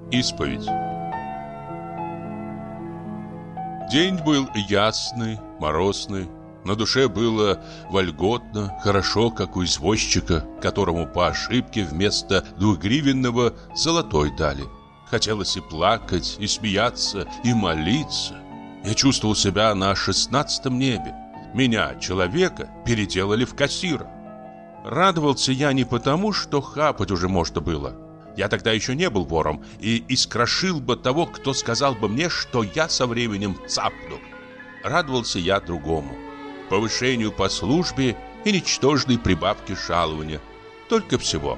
Исповедь. День был ясный, морозный. На душе было вольготно, хорошо, как у извозчика, которому по ошибке вместо 2-гривенного золотой дали. Хотелось и плакать, и смеяться, и молиться. Я чувствовал себя на 16-м небе. Меня, человека, переделали в кассира. Радовался я не потому, что хапать уже можно было. Я тогда еще не был вором и искрошил бы того, кто сказал бы мне, что я со временем цапну. Радовался я другому. Повышению по службе и ничтожной прибавке жалования. Только всего.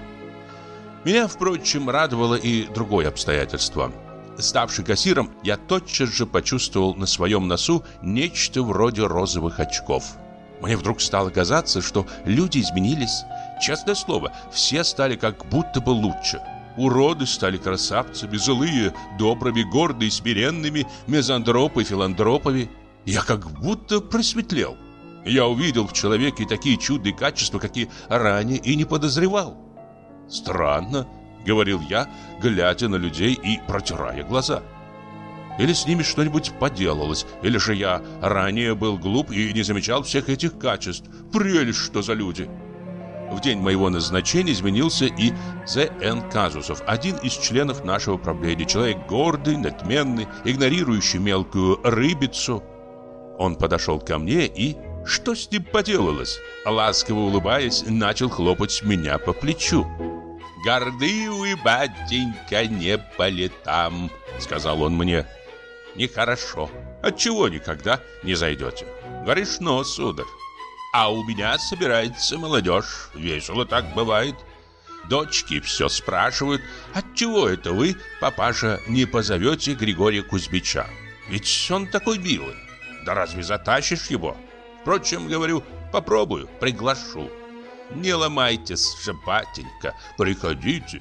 Меня, впрочем, радовало и другое обстоятельство. Ставший кассиром, я тотчас же почувствовал на своем носу нечто вроде розовых очков. Мне вдруг стало казаться, что люди изменились. Честное слово, все стали как будто бы лучше. Уроды стали красавцами, злые, добрыми, гордые, смиренными, мизантропы, филантропами. Я как будто просветлел. Я увидел в человеке такие чудные качества, какие ранее и не подозревал. «Странно», — говорил я, глядя на людей и протирая глаза. Или с ними что-нибудь поделалось, или же я ранее был глуп и не замечал всех этих качеств. Прелесть, что за люди! В день моего назначения изменился и З.Н. Казусов, один из членов нашего правления, человек гордый, надменный, игнорирующий мелкую рыбицу. Он подошел ко мне и... Что с ним поделалось? Ласково улыбаясь, начал хлопать меня по плечу. «Горды вы, батенька, не по летам», — сказал он мне. «Нехорошо. Отчего никогда не зайдете? Грешно, сударь. А у меня собирается молодежь. Весело так бывает. Дочки все спрашивают, отчего это вы, папаша, не позовете Григория Кузьмича? Ведь он такой милый. Да разве затащишь его? Впрочем, говорю, попробую, приглашу. Не ломайтесь же, батенька, приходите».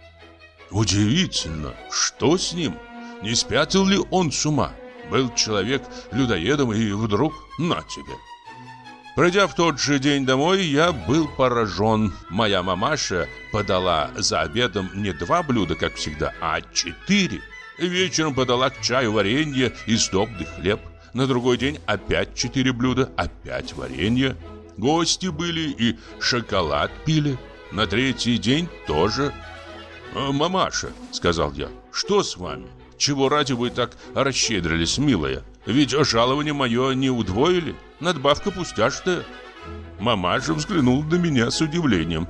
Удивительно, что с ним? Не спятил ли он с ума? Был человек людоедом и вдруг на тебе. Придя в тот же день домой, я был поражен. Моя мамаша подала за обедом не 2 блюда, как всегда, а 4. Вечером подала к чаю варенье и сдобный хлеб. На другой день опять 4 блюда, опять варенье. Гости были и шоколад пили. На третий день тоже. «Мамаша», — сказал я, — «что с вами? Чего ради вы так расщедрились, милая? Ведь жалование мое не удвоили. Надбавка пустяшная». Мамаша взглянула на меня с удивлением.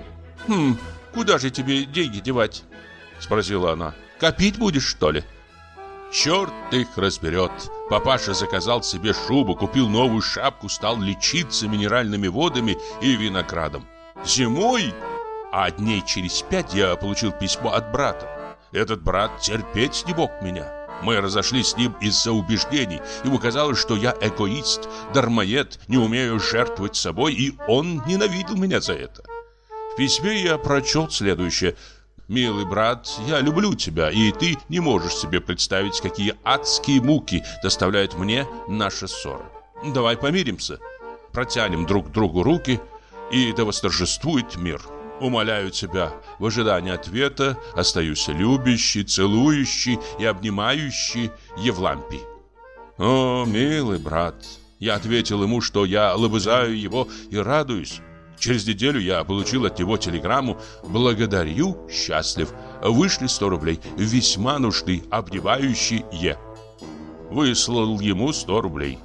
«Куда же тебе деньги девать?» — спросила она. «Копить будешь, что ли?» Черт их разберет. Папаша заказал себе шубу, купил новую шапку, стал лечиться минеральными водами и виноградом. Зимой, а дней через 5 я получил письмо от брата. Этот брат терпеть не мог меня. Мы разошлись с ним из-за убеждений. Ему казалось, что я эгоист, дармоед, не умею жертвовать собой, и он ненавидел меня за это. В письме я прочел следующее: «Милый брат, я люблю тебя, и ты не можешь себе представить, какие адские муки доставляет мне наша ссора. Давай помиримся, протянем друг другу руки, и да восторжествует мир. Умоляю тебя, в ожидании ответа остаюсь любящий, целующий и обнимающий Евлампий». О, милый брат, я ответил ему, что я лобызаю его и радуюсь. Через неделю я получил от него телеграмму: «Благодарю, счастлив. Вышли 100 рублей. Весьма нужны, обнимающий Е». Выслал ему 100 рублей.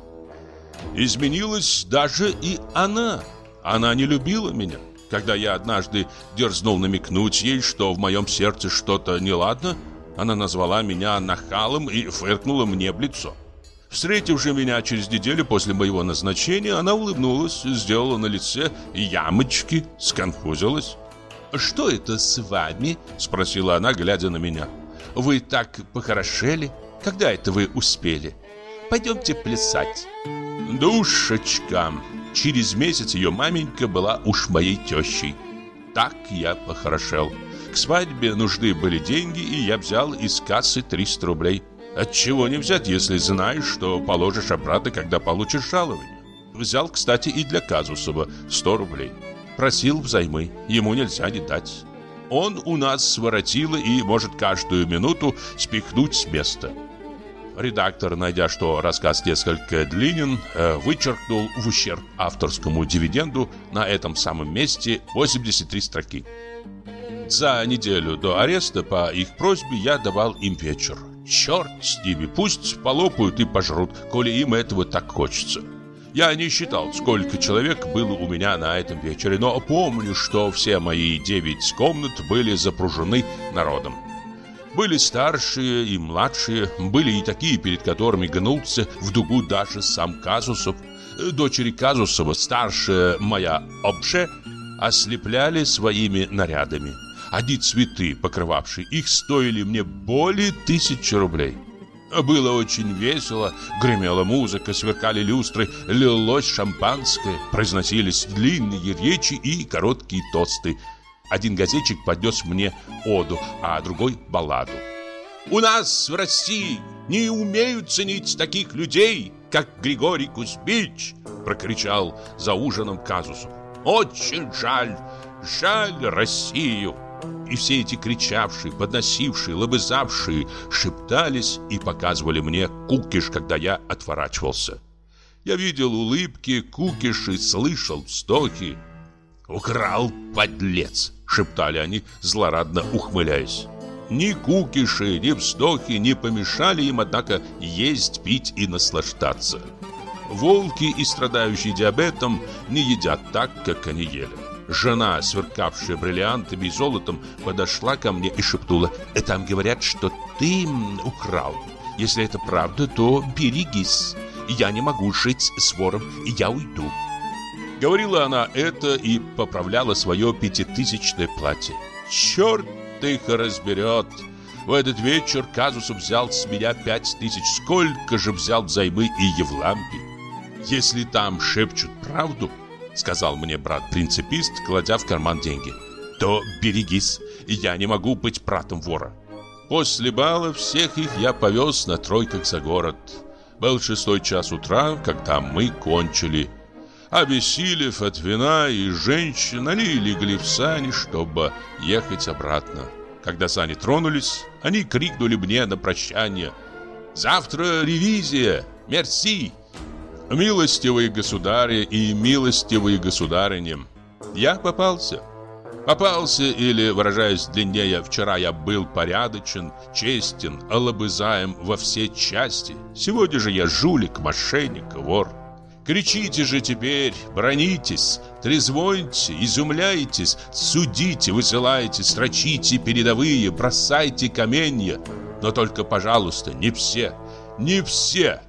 Изменилась даже и она. Она не любила меня. Когда я однажды дерзнул намекнуть ей, что в моем сердце что-то неладно, она назвала меня нахалом и фыркнула мне в лицо. Встретив же меня через неделю после моего назначения, она улыбнулась, сделала на лице ямочки, сконфузилась. «Что это с вами?» – спросила она, глядя на меня. «Вы так похорошели? Когда это вы успели? Пойдемте плясать». Душечка! Через месяц ее маменька была уж моей тещей. Так я похорошел. К свадьбе нужны были деньги, и я взял из кассы 300 рублей. Отчего не взять, если знаешь, что положишь обратно, когда получишь жалование? Взял, кстати, и для Казусова 100 рублей. Просил взаймы, ему нельзя не дать. Он у нас воротило и может каждую минуту спихнуть с места. Редактор, найдя, что рассказ несколько длинен, вычеркнул в ущерб авторскому дивиденду на этом самом месте 83 строки. За неделю до ареста по их просьбе я давал им вечер. Черт с ними, пусть полопают и пожрут, коли им этого так хочется. Я не считал, сколько человек было у меня на этом вечере, но помню, что все мои 9 комнат были запружены народом. Были старшие и младшие, были и такие, перед которыми гнулся в дугу даже сам Казусов. Дочери Казусова, старшая моя Обше, ослепляли своими нарядами. Одни цветы, покрывавшие их, стоили мне более 1000 рублей. Было очень весело, гремела музыка, сверкали люстры, лилось шампанское, произносились длинные речи и короткие тосты. Один газетчик поднес мне оду, а другой балладу. «У нас в России не умеют ценить таких людей, как Григорий Кузьмич!» прокричал за ужином Казусов. «Очень жаль, жаль Россию!» И все эти кричавшие, подносившие, лобызавшие шептались и показывали мне кукиш, когда я отворачивался. Я видел улыбки, кукиши, слышал вздохи. «Украл, подлец!» — шептали они, злорадно ухмыляясь. Ни кукиши, ни вздохи не помешали им, однако, есть, пить и наслаждаться. Волки и страдающие диабетом не едят так, как они ели. Жена, сверкавшая бриллиантами и золотом, подошла ко мне и шепнула: «Там говорят, что ты украл. Если это правда, то берегись. Я не могу жить с вором, и я уйду». Говорила она это и поправляла свое 5000-е платье. Черт их разберет. В этот вечер Казусов взял с меня 5000, сколько же взял взаймы и Евлампий. «Если там шепчут правду, — сказал мне брат-принципист, кладя в карман деньги, — то берегись, я не могу быть братом вора». После бала всех их я повез на тройках за город. Был 6 час утра, когда мы кончили. Обессилев от вина и женщин, они легли в сани, чтобы ехать обратно. Когда сани тронулись, они крикнули мне на прощание: «Завтра ревизия! Мерси!» Милостивые государи и милостивые государыни, я попался. Попался, или, выражаясь длиннее, вчера я был порядочен, честен, лобызаем во все части. Сегодня же я жулик, мошенник, вор. Кричите же теперь, бронитесь, трезвоньте, изумляйтесь, судите, высылайте, строчите передовые, бросайте каменья. Но только, пожалуйста, не все, не все.